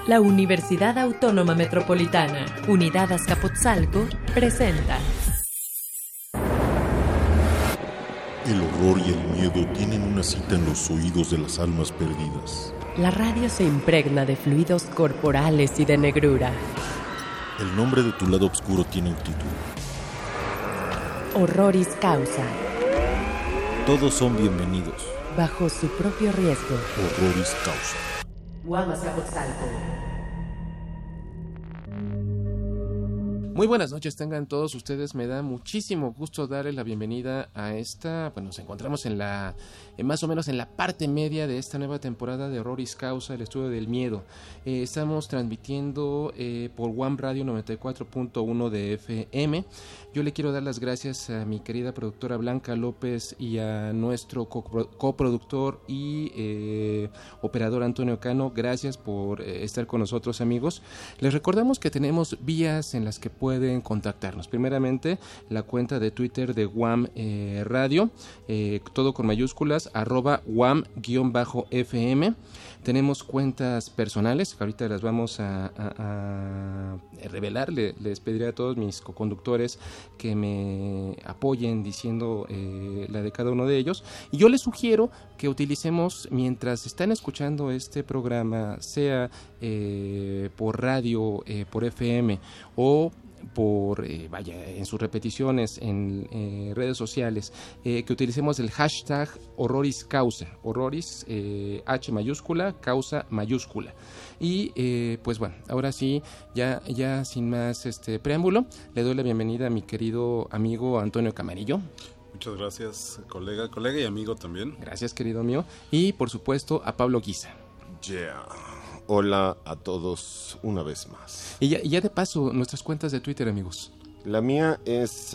La Universidad Autónoma Metropolitana, Unidad Azcapotzalco, presenta. El horror y el miedo tienen una cita en los oídos de las almas perdidas. La radio se impregna de fluidos corporales y de negrura. El nombre de tu lado oscuro tiene un título. Horroris causa. Todos son bienvenidos. Bajo su propio riesgo. Horroris causa. UAM Azcapotzalco. Muy buenas noches, tengan todos ustedes. Me da muchísimo gusto darles la bienvenida a esta. Pues nos encontramos en más o menos en la parte media de esta nueva temporada de Horroris Causa, el estudio del miedo. Estamos transmitiendo por UAM Radio 94.1 de FM. Yo le quiero dar las gracias a mi querida productora Blanca López y a nuestro coproductor y operador Antonio Cano. Gracias por estar con nosotros, amigos. Les recordamos que tenemos vías en las que pueden contactarnos. Primeramente, la cuenta de Twitter de UAM Radio, todo con mayúsculas, @UAM_FM. Tenemos cuentas personales, que ahorita las vamos a revelar. Les pediré a todos mis coconductores que me apoyen diciendo la de cada uno de ellos. Y yo les sugiero que utilicemos, mientras están escuchando este programa, sea por radio, por FM o por en sus repeticiones en redes sociales, que utilicemos el hashtag Horroris Causa, Horroris H mayúscula, causa mayúscula. Y pues bueno, ahora sí, ya sin más preámbulo, le doy la bienvenida a mi querido amigo Antonio Camarillo. Muchas gracias, colega y amigo también. Gracias, querido mío. Y por supuesto a Pablo Guisa. Yeah. Hola a todos una vez más. Y ya de paso, nuestras cuentas de Twitter, amigos. La mía es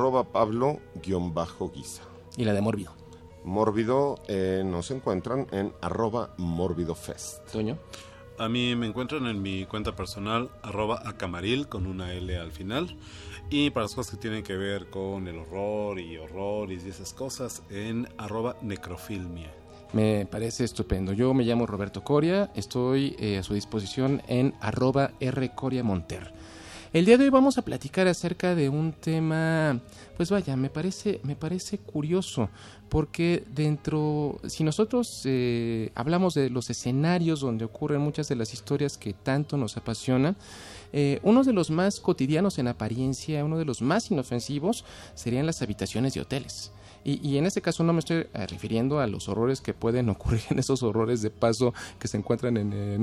@Pablo_Guisa. Y la de Mórbido. Mórbido nos encuentran en @MórbidoFest. Toño. A mí me encuentran en mi cuenta personal @acamaril con una L al final. Y para las cosas que tienen que ver con el horror y horroris y esas cosas, en @necrofilmia. Me parece estupendo. Yo me llamo Roberto Coria, estoy a su disposición en @rcoriamonter. El día de hoy vamos a platicar acerca de un tema, pues vaya, me parece curioso, porque si nosotros hablamos de los escenarios donde ocurren muchas de las historias que tanto nos apasionan, uno de los más cotidianos en apariencia, uno de los más inofensivos, serían las habitaciones de hoteles. Y en este caso no me estoy refiriendo a los horrores que pueden ocurrir en esos horrores de paso que se encuentran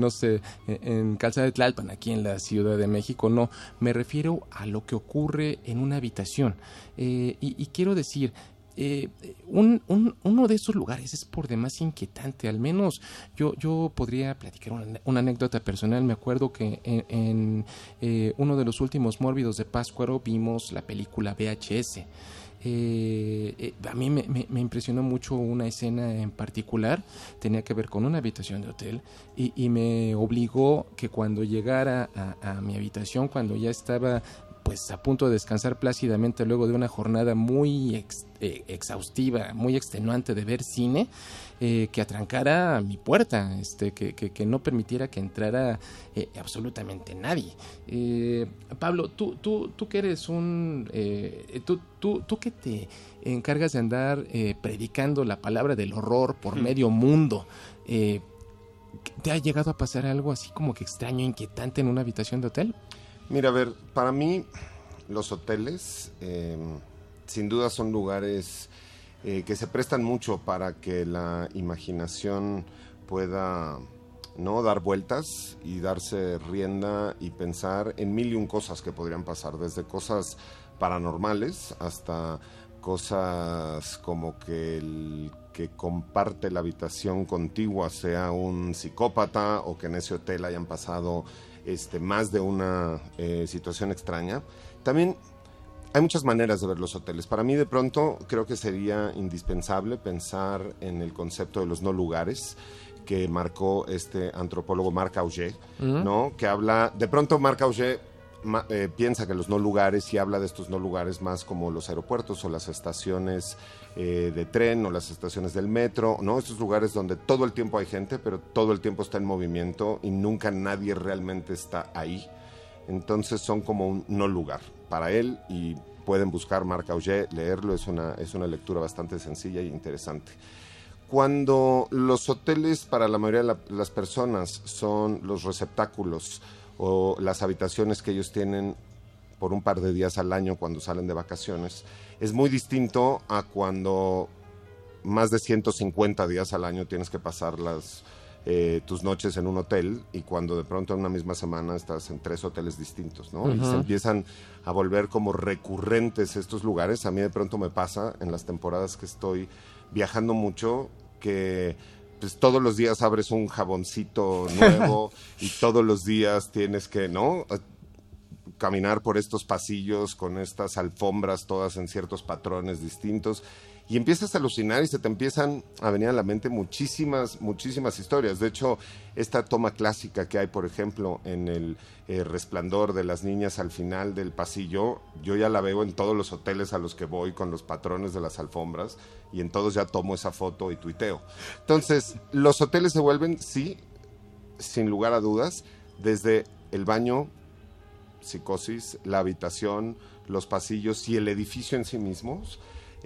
en Calzada de Tlalpan, aquí en la Ciudad de México. No, me refiero a lo que ocurre en una habitación. Y quiero decir, uno de esos lugares es por demás inquietante. Al menos yo podría platicar una anécdota personal. Me acuerdo que en uno de los últimos Mórbidos de Pátzcuaro vimos la película VHS. A mí me impresionó mucho una escena en particular. Tenía que ver con una habitación de hotel y me obligó que cuando llegara a mi habitación, cuando ya estaba pues a punto de descansar plácidamente luego de una jornada muy exhaustiva, muy extenuante de ver cine, que atrancara mi puerta, que no permitiera que entrara absolutamente nadie. Pablo, tú que eres tú que te encargas de andar predicando la palabra del horror por medio mundo, ¿te ha llegado a pasar algo así como que extraño, inquietante en una habitación de hotel? Mira, a ver, para mí los hoteles sin duda son lugares que se prestan mucho para que la imaginación pueda dar vueltas y darse rienda y pensar en mil y un cosas que podrían pasar, desde cosas paranormales hasta cosas como que el que comparte la habitación contigua sea un psicópata o que en ese hotel hayan pasado más de una situación extraña. También hay muchas maneras de ver los hoteles. Para mí, de pronto, creo que sería indispensable pensar en el concepto de los no lugares que marcó este antropólogo Marc Augé, ¿no? Que habla, de pronto Marc Augé piensa que los no lugares, y habla de estos no lugares más como los aeropuertos o las estaciones de tren o las estaciones del metro, ¿no? Estos lugares donde todo el tiempo hay gente, pero todo el tiempo está en movimiento y nunca nadie realmente está ahí. Entonces son como un no lugar para él, y pueden buscar Marc Augé, leerlo, es una lectura bastante sencilla y interesante. Cuando los hoteles para la mayoría de las personas son los receptáculos o las habitaciones que ellos tienen por un par de días al año cuando salen de vacaciones, es muy distinto a cuando más de 150 días al año tienes que pasar tus noches en un hotel, y cuando de pronto en una misma semana estás en 3 hoteles distintos, ¿no? Uh-huh. Y se empiezan a volver como recurrentes estos lugares. A mí de pronto me pasa en las temporadas que estoy viajando mucho, que pues todos los días abres un jaboncito nuevo y todos los días tienes que, ¿no?, caminar por estos pasillos con estas alfombras todas en ciertos patrones distintos, y empiezas a alucinar y se te empiezan a venir a la mente muchísimas historias. De hecho, esta toma clásica que hay, por ejemplo, en el Resplandor de las niñas al final del pasillo, yo ya la veo en todos los hoteles a los que voy con los patrones de las alfombras, y en todos ya tomo esa foto y tuiteo. Entonces, los hoteles se vuelven, sí, sin lugar a dudas, desde el baño, psicosis, la habitación, los pasillos y el edificio en sí mismos,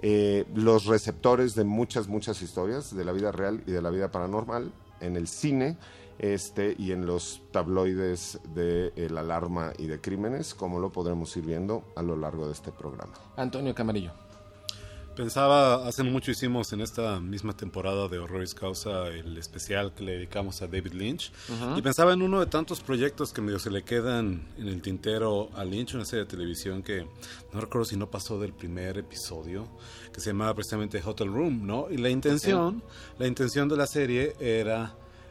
los receptores de muchas historias de la vida real y de la vida paranormal, en el cine y en los tabloides de La Alarma y de Crímenes, como lo podremos ir viendo a lo largo de este programa. Antonio Camarillo. Pensaba, hace no mucho hicimos en esta misma temporada de Horroris Causa el especial que le dedicamos a David Lynch, uh-huh. Y pensaba en uno de tantos proyectos que medio se le quedan en el tintero a Lynch, una serie de televisión que no recuerdo si no pasó del primer episodio, que se llamaba precisamente Hotel Room, ¿no? Y la intención de la serie era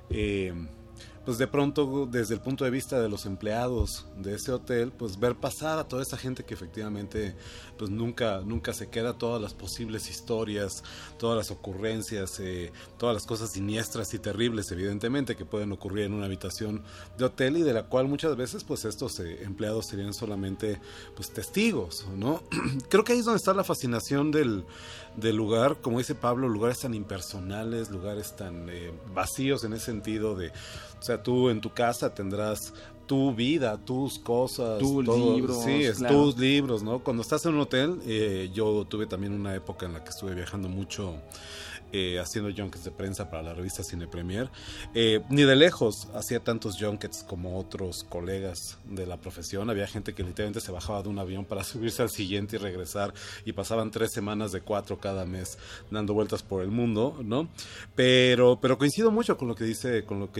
pues de pronto, desde el punto de vista de los empleados de ese hotel, pues ver pasar a toda esa gente que efectivamente pues nunca se queda, todas las posibles historias, todas las ocurrencias, todas las cosas siniestras y terribles, evidentemente, que pueden ocurrir en una habitación de hotel, y de la cual muchas veces pues estos empleados serían solamente pues testigos, ¿no? Creo que ahí es donde está la fascinación del lugar, como dice Pablo, lugares tan impersonales, lugares tan vacíos en ese sentido de, o sea, tú en tu casa tendrás tu vida, tus cosas, tus libros, sí, claro. Tus libros, ¿no? Cuando estás en un hotel, yo tuve también una época en la que estuve viajando mucho, haciendo junkets de prensa para la revista Cine Premier. Ni de lejos hacía tantos junkets como otros colegas de la profesión. Había gente que literalmente se bajaba de un avión para subirse al siguiente y regresar, y pasaban 3 semanas de 4 cada mes dando vueltas por el mundo, ¿no? Pero coincido mucho con lo que dice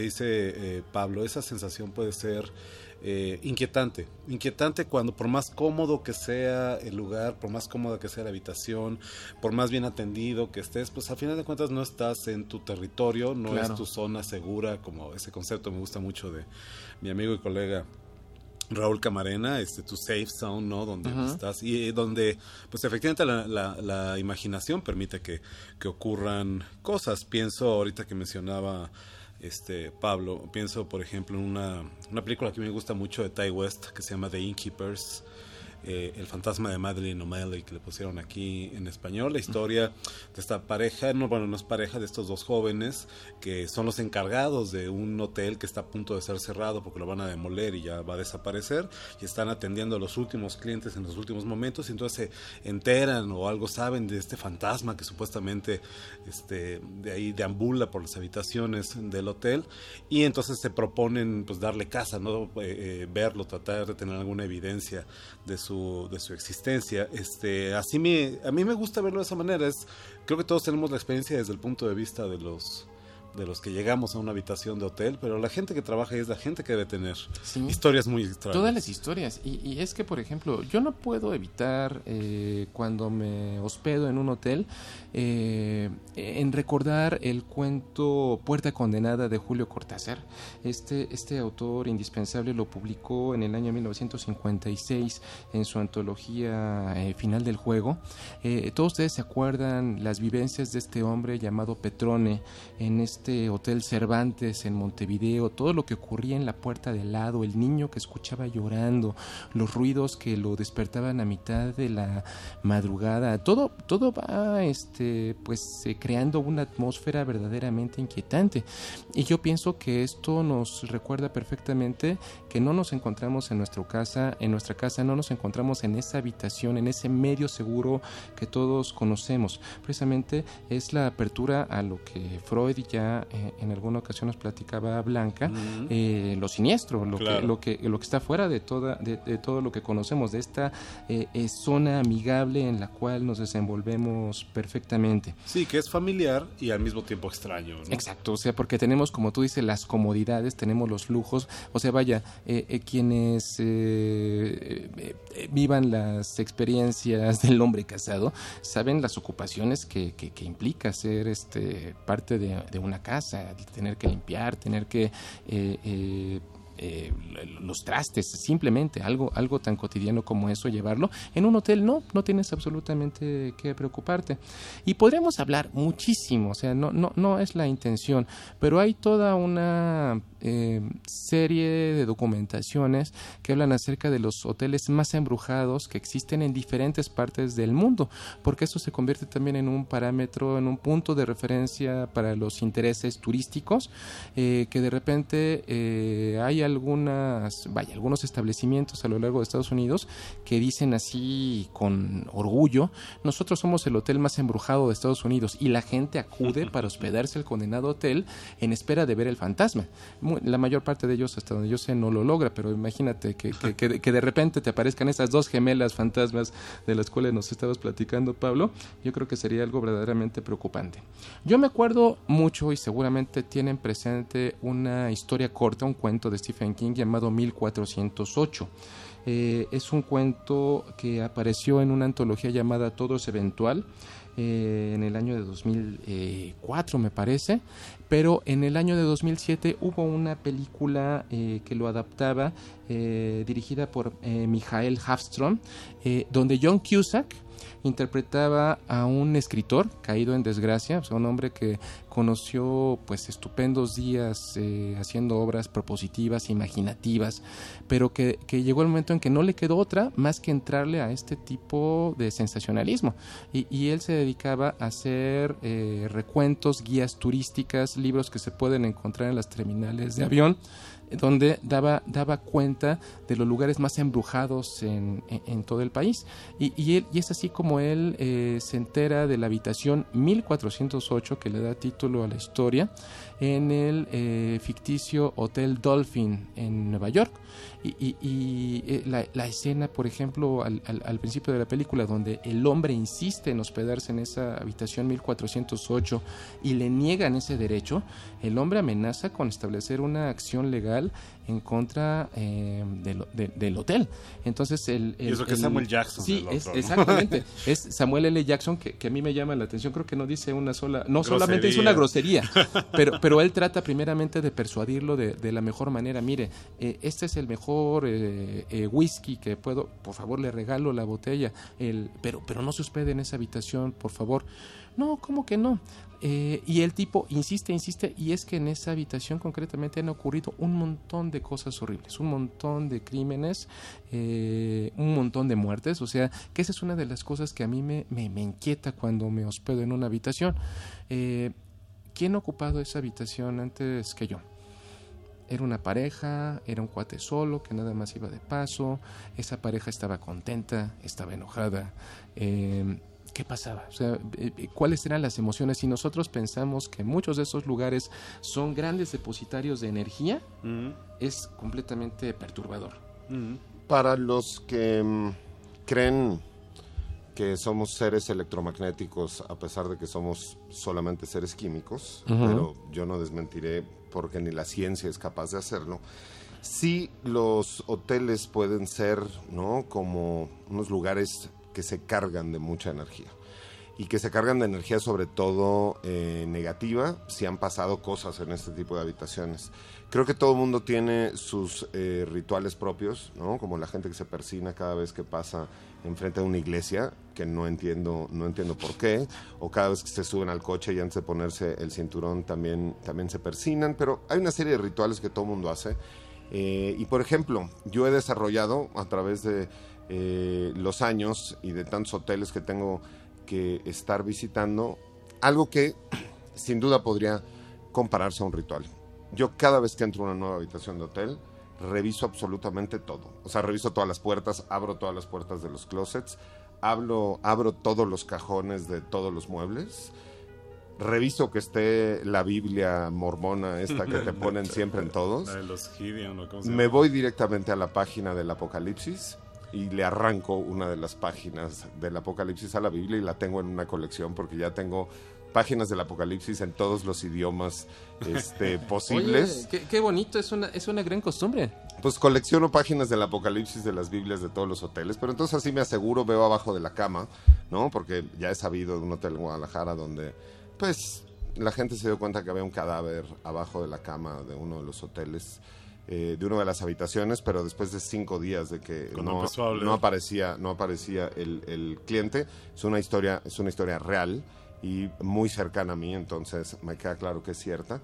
Pablo. Esa sensación puede ser inquietante cuando, por más cómodo que sea el lugar, por más cómoda que sea la habitación, por más bien atendido que estés, pues al final de cuentas no estás en tu territorio, no claro. Es tu zona segura, como ese concepto me gusta mucho de mi amigo y colega Raúl Camarena, tu safe zone, ¿no? Donde uh-huh. estás, y donde pues efectivamente la imaginación permite que ocurran cosas. Pienso ahorita que mencionaba Pablo, pienso por ejemplo en una película que me gusta mucho de Ty West, que se llama The Innkeepers, El fantasma de Madeleine O'Malley, que le pusieron aquí en español. La historia de esta pareja, no es pareja, de estos dos jóvenes que son los encargados de un hotel que está a punto de ser cerrado porque lo van a demoler y ya va a desaparecer, y están atendiendo a los últimos clientes en los últimos momentos, y entonces se enteran o algo saben de este fantasma que supuestamente de ahí deambula por las habitaciones del hotel, y entonces se proponen pues darle caza, ¿no? Verlo, tratar de tener alguna evidencia de su existencia. A mí me gusta verlo de esa manera. Creo que todos tenemos la experiencia desde el punto de vista de los que llegamos a una habitación de hotel, pero la gente que trabaja ahí es la gente que debe tener historias muy extrañas. Todas las historias, y es que, por ejemplo, yo no puedo evitar cuando me hospedo en un hotel en recordar el cuento Puerta Condenada de Julio Cortázar. Este autor indispensable lo publicó en el año 1956 en su antología Final del Juego. Todos ustedes se acuerdan las vivencias de este hombre llamado Petrone en este Hotel Cervantes en Montevideo, todo lo que ocurría en la puerta de al lado, el niño que escuchaba llorando, los ruidos que lo despertaban a mitad de la madrugada, todo va creando una atmósfera verdaderamente inquietante. Y yo pienso que esto nos recuerda perfectamente que no nos encontramos en nuestra casa, no nos encontramos en esa habitación, en ese medio seguro que todos conocemos. Precisamente es la apertura a lo que Freud ya en alguna ocasión nos platicaba Blanca, lo siniestro, lo que está fuera de todo lo que conocemos, de esta zona amigable en la cual nos desenvolvemos perfectamente. Sí, que es familiar y al mismo tiempo extraño, ¿no? Exacto, o sea, porque tenemos, como tú dices, las comodidades, tenemos los lujos, o sea, vaya, quienes vivan las experiencias del hombre casado, saben las ocupaciones que implica ser parte de una casa, tener que limpiar, tener que los trastes, simplemente algo tan cotidiano como eso, llevarlo. En un hotel no tienes absolutamente que preocuparte. Y podríamos hablar muchísimo, o sea, no es la intención, pero hay toda una serie de documentaciones que hablan acerca de los hoteles más embrujados que existen en diferentes partes del mundo, porque eso se convierte también en un parámetro, en un punto de referencia para los intereses turísticos, que de repente hay algunos establecimientos a lo largo de Estados Unidos que dicen así con orgullo: nosotros somos el hotel más embrujado de Estados Unidos, y la gente acude para hospedarse al condenado hotel en espera de ver el fantasma. La mayor parte de ellos, hasta donde yo sé, no lo logra, pero imagínate que de repente te aparezcan esas dos gemelas fantasmas de las cuales nos estabas platicando, Pablo. Yo creo que sería algo verdaderamente preocupante. Yo me acuerdo mucho, y seguramente tienen presente, una historia corta, un cuento de Stephen King llamado 1408. Es un cuento que apareció en una antología llamada Todo es Eventual, en el año de 2004 me parece, pero en el año de 2007 hubo una película que lo adaptaba, dirigida por Michael Hafström, donde John Cusack interpretaba a un escritor caído en desgracia, o sea, un hombre que conoció pues estupendos días haciendo obras propositivas, imaginativas, pero que llegó el momento en que no le quedó otra más que entrarle a este tipo de sensacionalismo, y él se dedicaba a hacer recuentos, guías turísticas, libros que se pueden encontrar en las terminales de avión, donde daba cuenta de los lugares más embrujados en todo el país, y es así como él se entera de la habitación 1408 que le da título a la historia en el ficticio Hotel Dolphin en Nueva York, y la escena, por ejemplo, al principio de la película, donde el hombre insiste en hospedarse en esa habitación 1408 y le niegan ese derecho, el hombre amenaza con establecer una acción legal en contra del hotel. Entonces y eso que es Samuel Jackson. Sí, del otro, ¿no? exactamente. Es Samuel L. Jackson, que a mí me llama la atención. Creo que no dice una sola, no grosería. solamente es una grosería, pero él trata primeramente de persuadirlo de la mejor manera. Mire, este es el mejor whisky que puedo, por favor le regalo la botella, pero no se hospede en esa habitación, por favor. No, ¿cómo que no? Y el tipo insiste, y es que en esa habitación concretamente han ocurrido un montón de cosas horribles, un montón de crímenes, un montón de muertes, o sea, que esa es una de las cosas que a mí me inquieta cuando me hospedo en una habitación. ¿Quién ha ocupado esa habitación antes que yo? Era una pareja, era un cuate solo que nada más iba de paso, esa pareja estaba contenta, estaba enojada, ¿qué pasaba? O sea, ¿cuáles eran las emociones? Si nosotros pensamos que muchos de esos lugares son grandes depositarios de energía, es completamente perturbador. Para los que creen que somos seres electromagnéticos, a pesar de que somos solamente seres químicos, pero yo no desmentiré, porque ni la ciencia es capaz de hacerlo. Sí, los hoteles pueden ser, ¿no?, como unos lugares que se cargan de mucha energía, y que se cargan de energía sobre todo negativa, si han pasado cosas en este tipo de habitaciones. Creo que todo el mundo tiene sus rituales propios, ¿no?, como la gente que se persina cada vez que pasa enfrente de una iglesia. que no entiendo por qué, o cada vez que se suben al coche y antes de ponerse el cinturón también se persignan, pero hay una serie de rituales que todo el mundo hace. Y por ejemplo, yo he desarrollado a través de los años y de tantos hoteles que tengo que estar visitando, algo que sin duda podría compararse a un ritual. Yo cada vez que entro a una nueva habitación de hotel, reviso absolutamente todo. O sea, reviso todas las puertas, abro todas las puertas de los closets, abro todos los cajones de todos los muebles, reviso que esté la Biblia mormona esta que te ponen siempre en todos. La de los Gideon, ¿o cómo se llama? Me voy directamente a la página del Apocalipsis y le arranco una de las páginas del Apocalipsis a la Biblia y la tengo en una colección porque ya tengo páginas del Apocalipsis en todos los idiomas posibles. Oye, qué bonito, es una gran costumbre. Pues colecciono páginas del Apocalipsis de las Biblias de todos los hoteles, pero entonces así me aseguro, veo abajo de la cama, ¿no? Porque ya he sabido de un hotel en Guadalajara donde, pues, la gente se dio cuenta que había un cadáver abajo de la cama de uno de los hoteles, de una de las habitaciones, pero después de 5 días de que no aparecía el cliente. Es una historia real y muy cercana a mí, entonces me queda claro que es cierta.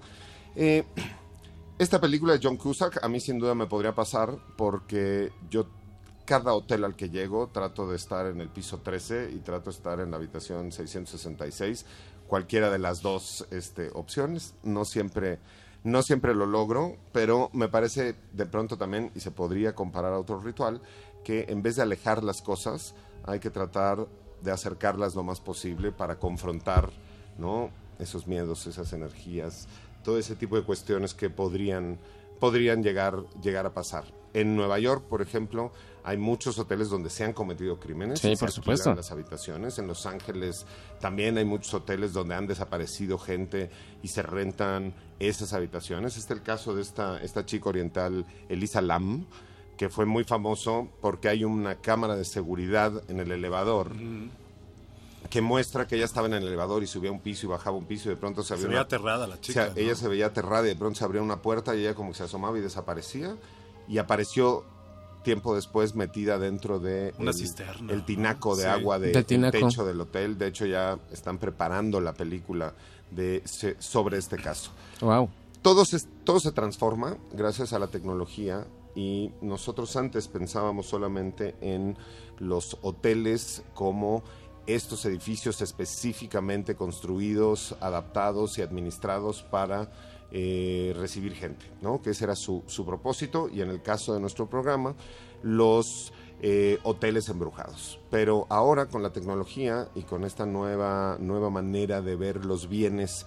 Esta película de John Cusack a mí sin duda me podría pasar porque yo cada hotel al que llego trato de estar en el piso 13 y trato de estar en la habitación 666, cualquiera de las dos opciones. No siempre lo logro, pero me parece de pronto también, y se podría comparar a otro ritual, que en vez de alejar las cosas, hay que tratar de acercarlas lo más posible para confrontar, ¿no?, esos miedos, esas energías, todo ese tipo de cuestiones que podrían llegar a pasar. En Nueva York, por ejemplo, hay muchos hoteles donde se han cometido crímenes. Sí, por supuesto. Las habitaciones. En Los Ángeles también hay muchos hoteles donde han desaparecido gente y se rentan esas habitaciones. Este es el caso de esta chica oriental, Elisa Lam, que fue muy famoso porque hay una cámara de seguridad en el elevador que muestra que ella estaba en el elevador y subía un piso y bajaba un piso y de pronto se veía aterrada la chica. O sea, ella se veía aterrada y de pronto se abría una puerta y ella como que se asomaba y desaparecía, y apareció tiempo después metida dentro de una cisterna, el tinaco de agua del techo del hotel. De hecho ya están preparando la película sobre este caso. Wow. Todo se transforma gracias a la tecnología, y nosotros antes pensábamos solamente en los hoteles como estos edificios específicamente construidos, adaptados y administrados para recibir gente, ¿no? Que ese era su propósito, y en el caso de nuestro programa, los hoteles embrujados. Pero ahora con la tecnología y con esta nueva manera de ver los bienes,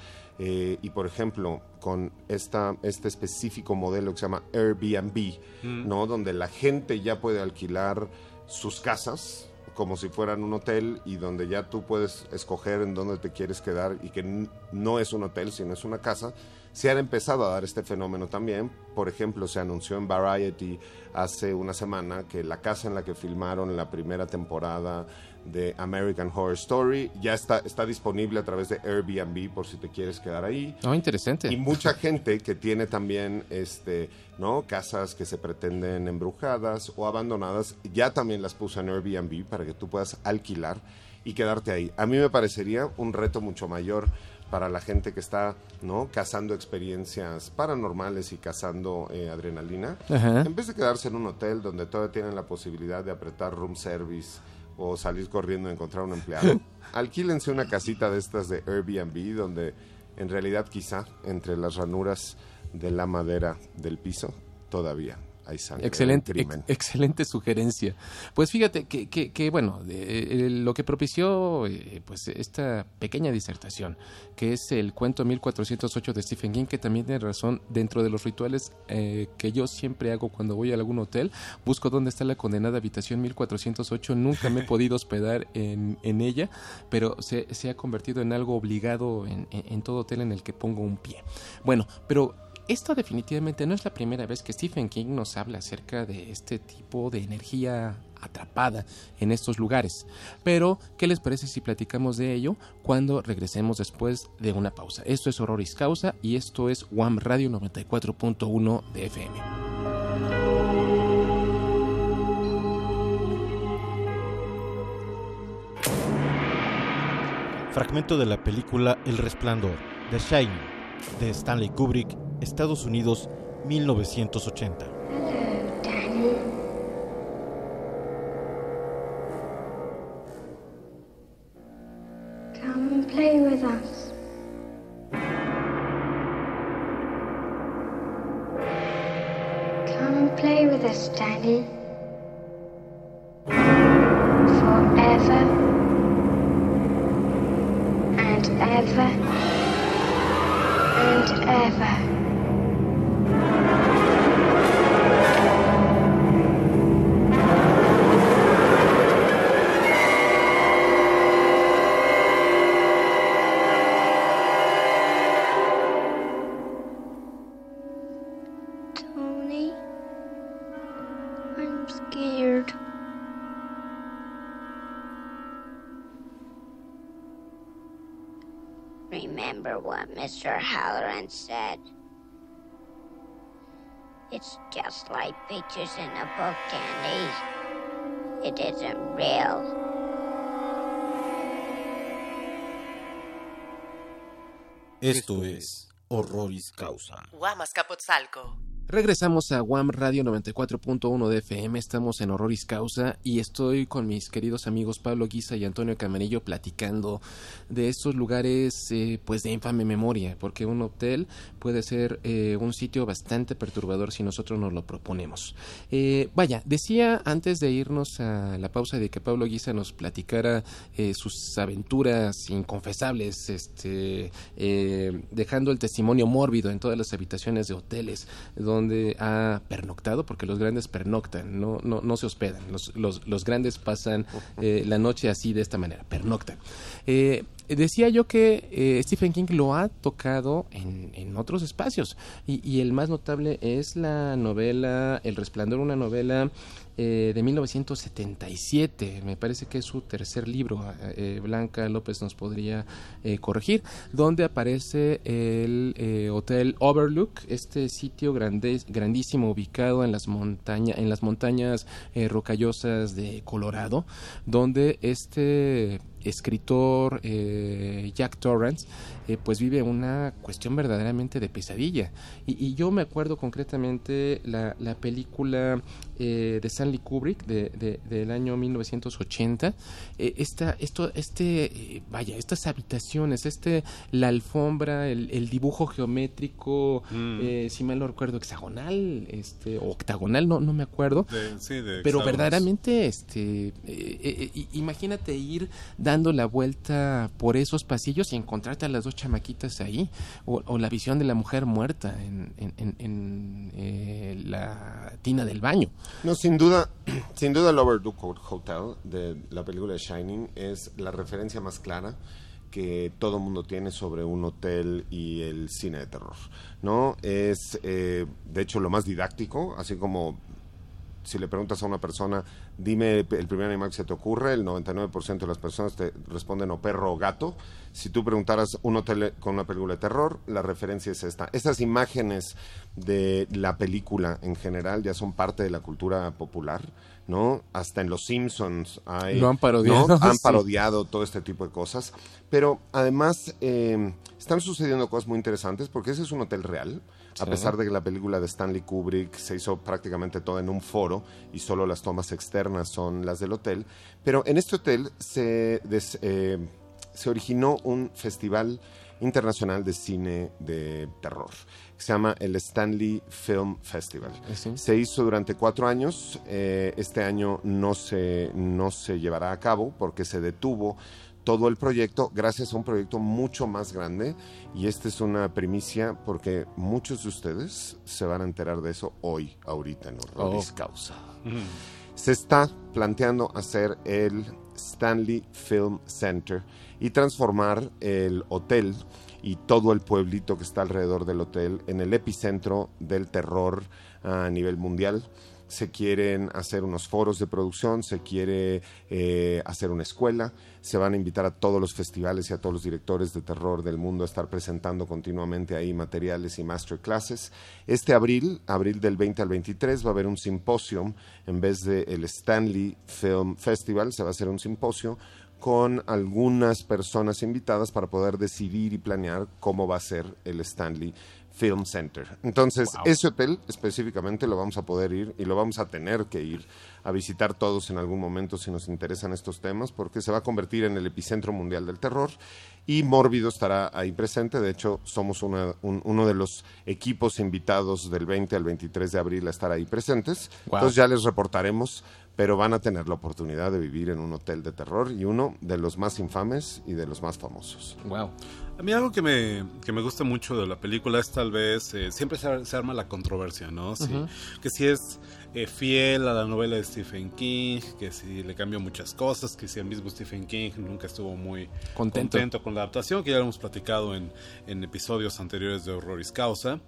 y por ejemplo con este específico modelo que se llama Airbnb, ¿no?, donde la gente ya puede alquilar sus casas como si fueran un hotel, y donde ya tú puedes escoger en dónde te quieres quedar, y que no es un hotel sino es una casa. Se han empezado a dar este fenómeno también. Por ejemplo, se anunció en Variety hace una semana que la casa en la que filmaron la primera temporada de American Horror Story ya está disponible a través de Airbnb por si te quieres quedar ahí. Oh, interesante. Y mucha gente que tiene también ¿no?, casas que se pretenden embrujadas o abandonadas, ya también las puso en Airbnb para que tú puedas alquilar y quedarte ahí. A mí me parecería un reto mucho mayor para la gente que está, ¿no?, cazando experiencias paranormales y cazando adrenalina. Ajá. En vez de quedarse en un hotel donde todavía tienen la posibilidad de apretar room service o salir corriendo a encontrar un empleado, alquílense una casita de estas de Airbnb, donde en realidad quizá entre las ranuras de la madera del piso todavía hay sangre. Excelente sugerencia. Pues fíjate que bueno, lo que propició pues esta pequeña disertación, que es el cuento 1408 de Stephen King, que también tiene razón. Dentro de los rituales que yo siempre hago cuando voy a algún hotel, busco dónde está la condenada habitación 1408. Nunca me he podido hospedar en ella, pero se ha convertido en algo obligado en todo hotel en el que pongo un pie. Bueno, pero esto definitivamente no es la primera vez que Stephen King nos habla acerca de este tipo de energía atrapada en estos lugares. Pero, ¿qué les parece si platicamos de ello cuando regresemos después de una pausa? Esto es Horroris Causa y esto es UAM Radio 94.1 de FM. Fragmento de la película El Resplandor, The Shining, de Stanley Kubrick, Estados Unidos, 1980. Hello, Danny. Come and play with us. Come and play with us, Danny. Forever and ever and ever. Tony, I'm scared. Remember what Mr. Halloran said. It's just like pictures in a book, Danny. It isn't real. Esto es Horroris Causa. Huamascapotzalco. Regresamos a WAM Radio 94.1 de FM, estamos en Horroris Causa y estoy con mis queridos amigos Pablo Guisa y Antonio Camarillo platicando de estos lugares pues de infame memoria, porque un hotel puede ser un sitio bastante perturbador si nosotros nos lo proponemos. Vaya, decía antes de irnos a la pausa de que Pablo Guisa nos platicara sus aventuras inconfesables, dejando el testimonio mórbido en todas las habitaciones de hoteles donde ha pernoctado, porque los grandes pernoctan, no se hospedan, los grandes pasan la noche así de esta manera, pernoctan. Decía yo que Stephen King lo ha tocado en otros espacios y el más notable es la novela El Resplandor, una novela de 1977, me parece que es su tercer libro. Blanca López nos podría corregir, donde aparece el Hotel Overlook, este sitio grandísimo ubicado en las montañas rocallosas de Colorado, donde este escritor Jack Torrance pues vive una cuestión verdaderamente de pesadilla y yo me acuerdo concretamente la película de Stanley Kubrick del año 1980, estas habitaciones, la alfombra, el dibujo geométrico, si mal no recuerdo, hexagonal, o octagonal, no me acuerdo, pero verdaderamente imagínate ir dando la vuelta por esos pasillos y encontrarte a las dos chamaquitas ahí, o la visión de la mujer muerta en la tina del baño. No, sin duda el Overlook Hotel de la película de Shining es la referencia más clara que todo mundo tiene sobre un hotel y el cine de terror, ¿no? Es, de hecho, lo más didáctico, así como si le preguntas a una persona, dime el primer animal que se te ocurre, el 99% de las personas te responden o perro o gato. Si tú preguntaras un hotel con una película de terror, la referencia es esta. Estas imágenes de la película en general ya son parte de la cultura popular, ¿no? Hasta en Los Simpsons lo han parodiado, ¿no? Han parodiado todo este tipo de cosas. Pero además están sucediendo cosas muy interesantes porque ese es un hotel real. A pesar de que la película de Stanley Kubrick se hizo prácticamente toda en un foro y solo las tomas externas son las del hotel, pero en este hotel se originó un festival internacional de cine de terror que se llama el Stanley Film Festival. ¿Sí? Se hizo durante 4 años, este año no se llevará a cabo porque se detuvo todo el proyecto gracias a un proyecto mucho más grande, y esta es una primicia porque muchos de ustedes se van a enterar de eso hoy, ahorita en Horroris Causa. Se está planteando hacer el Stanley Film Center y transformar el hotel y todo el pueblito que está alrededor del hotel en el epicentro del terror a nivel mundial. Se quieren hacer unos foros de producción, se quiere hacer una escuela, se van a invitar a todos los festivales y a todos los directores de terror del mundo a estar presentando continuamente ahí materiales y masterclasses. Este abril del 20 al 23 va a haber un simposio, en vez del Stanley Film Festival, se va a hacer un simposio con algunas personas invitadas para poder decidir y planear cómo va a ser el Stanley Film Center. Entonces, ese hotel específicamente lo vamos a poder ir y lo vamos a tener que ir a visitar todos en algún momento si nos interesan estos temas, porque se va a convertir en el epicentro mundial del terror y Mórbido estará ahí presente. De hecho, somos uno de los equipos invitados del 20 al 23 de abril a estar ahí presentes. Entonces ya les reportaremos, pero van a tener la oportunidad de vivir en un hotel de terror y uno de los más infames y de los más famosos. Wow. A mí algo que me gusta mucho de la película es tal vez, siempre se arma la controversia, ¿no? Sí, que si es fiel a la novela de Stephen King, que si le cambió muchas cosas, que si el mismo Stephen King nunca estuvo muy contento con la adaptación, que ya lo hemos platicado en episodios anteriores de Horroris Causa.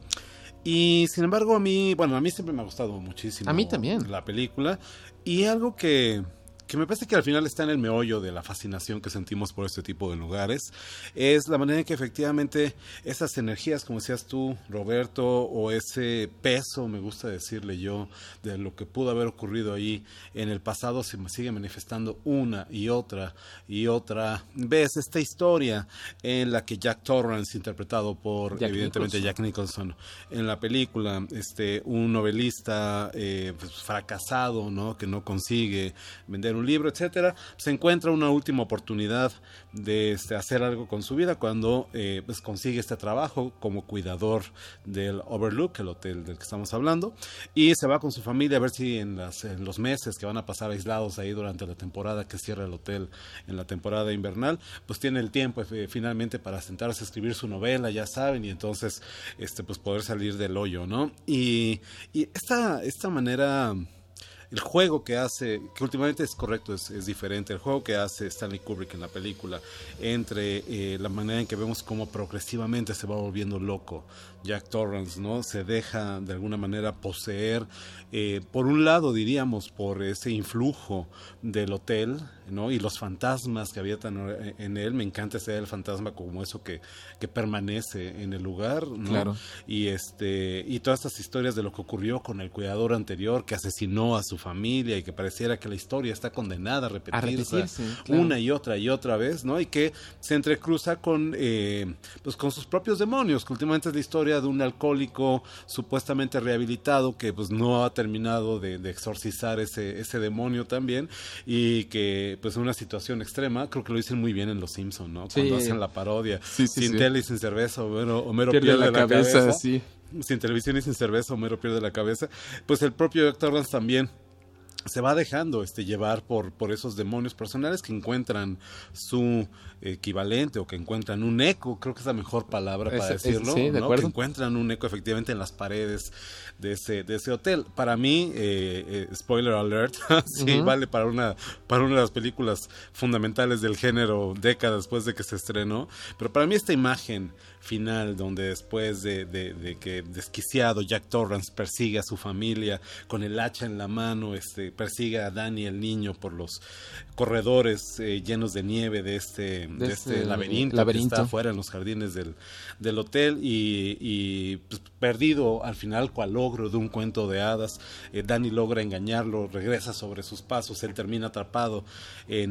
Y sin embargo a mí siempre me ha gustado muchísimo. A mí también. La película. Y algo que me parece que al final está en el meollo de la fascinación que sentimos por este tipo de lugares, es la manera en que efectivamente esas energías, como decías tú, Roberto, o ese peso, me gusta decirle yo, de lo que pudo haber ocurrido ahí en el pasado, se me sigue manifestando una y otra vez. Esta historia en la que Jack Torrance, interpretado por evidentemente Jack Nicholson en la película, un novelista fracasado, ¿no? Que no consigue vender un libro, etcétera, se encuentra una última oportunidad de hacer algo con su vida cuando pues consigue este trabajo como cuidador del Overlook, el hotel del que estamos hablando, y se va con su familia a ver si en los meses que van a pasar aislados ahí durante la temporada que cierra el hotel en la temporada invernal, pues tiene el tiempo finalmente para sentarse a escribir su novela, ya saben, y entonces pues poder salir del hoyo, ¿no? Y esta manera, el juego que hace, que últimamente es correcto, es diferente, el juego que hace Stanley Kubrick en la película, entre la manera en que vemos cómo progresivamente se va volviendo loco Jack Torrance, ¿no? Se deja de alguna manera poseer, por un lado diríamos, por ese influjo del hotel, ¿no? Y los fantasmas que habitan en él. Me encanta ese el fantasma como eso que permanece en el lugar, ¿no? Claro. Y todas estas historias de lo que ocurrió con el cuidador anterior que asesinó a su familia y que pareciera que la historia está condenada a repetirse claro, una y otra vez, ¿no? Y que se entrecruza con pues con sus propios demonios, que últimamente es la historia de un alcohólico supuestamente rehabilitado que pues no ha terminado de exorcizar ese demonio también, y que pues en una situación extrema, creo que lo dicen muy bien en Los Simpson, ¿no? Cuando hacen la parodia, sin tele y sin cerveza, Homero pierde la cabeza. Sí. Sin televisión y sin cerveza, Homero pierde la cabeza. Pues el propio Jack Torrance también se va dejando llevar por esos demonios personales que encuentran su equivalente, o que encuentran un eco, creo que es la mejor palabra para decirlo, sí, de ¿no? acuerdo. Que encuentran un eco efectivamente en las paredes de ese hotel. Para mí, spoiler alert, sí, vale para una de las películas fundamentales del género décadas después de que se estrenó, pero para mí esta imagen final donde después de que desquiciado Jack Torrance persigue a su familia con el hacha en la mano, persigue a Danny el niño por los corredores llenos de nieve de este laberinto que está afuera en los jardines del hotel, y pues, perdido al final cual logro de un cuento de hadas, Danny logra engañarlo, regresa sobre sus pasos, él termina atrapado en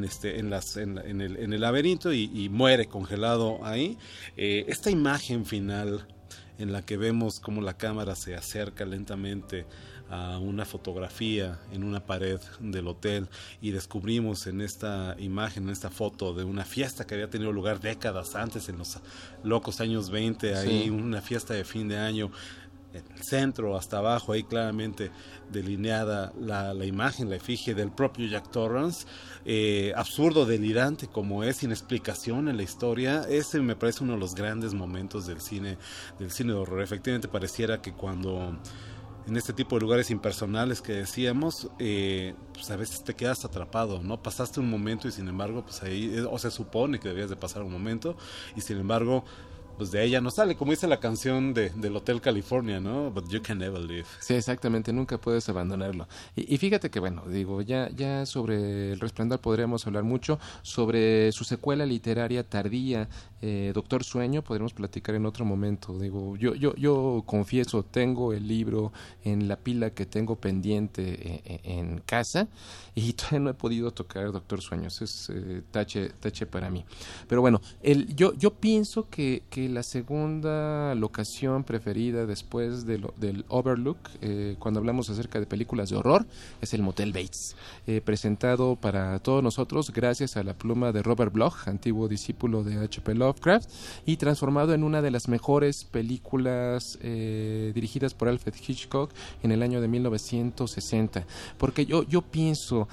el laberinto y muere congelado ahí. Esta imagen final en la que vemos cómo la cámara se acerca lentamente a una fotografía en una pared del hotel, y descubrimos en esta imagen, en esta foto, de una fiesta que había tenido lugar décadas antes, en los locos años 20, ahí una fiesta de fin de año, en el centro hasta abajo, ahí claramente delineada la imagen, la efigie del propio Jack Torrance, absurdo, delirante como es, sin explicación en la historia. Ese me parece uno de los grandes momentos del cine de horror. Efectivamente pareciera que cuando en este tipo de lugares impersonales que decíamos, pues a veces te quedas atrapado, ¿no? Pasaste un momento y sin embargo, pues ahí, o se supone que debías de pasar un momento, y sin embargo pues de ella no sale, como dice la canción del Hotel California, ¿no? But you can never leave. Sí, exactamente, nunca puedes abandonarlo. Y fíjate que, bueno, digo, ya sobre El Resplandor podríamos hablar mucho, sobre su secuela literaria tardía, Doctor Sueño, podríamos platicar en otro momento. Digo, yo confieso, tengo el libro en la pila que tengo pendiente en casa y todavía no he podido tocar Doctor Sueño, eso es tache para mí. Pero bueno, yo pienso que la segunda locación preferida después del Overlook, cuando hablamos acerca de películas de horror, es el Motel Bates, presentado para todos nosotros gracias a la pluma de Robert Bloch, antiguo discípulo de H.P. Lovecraft, y transformado en una de las mejores películas dirigidas por Alfred Hitchcock en el año de 1960, porque yo pienso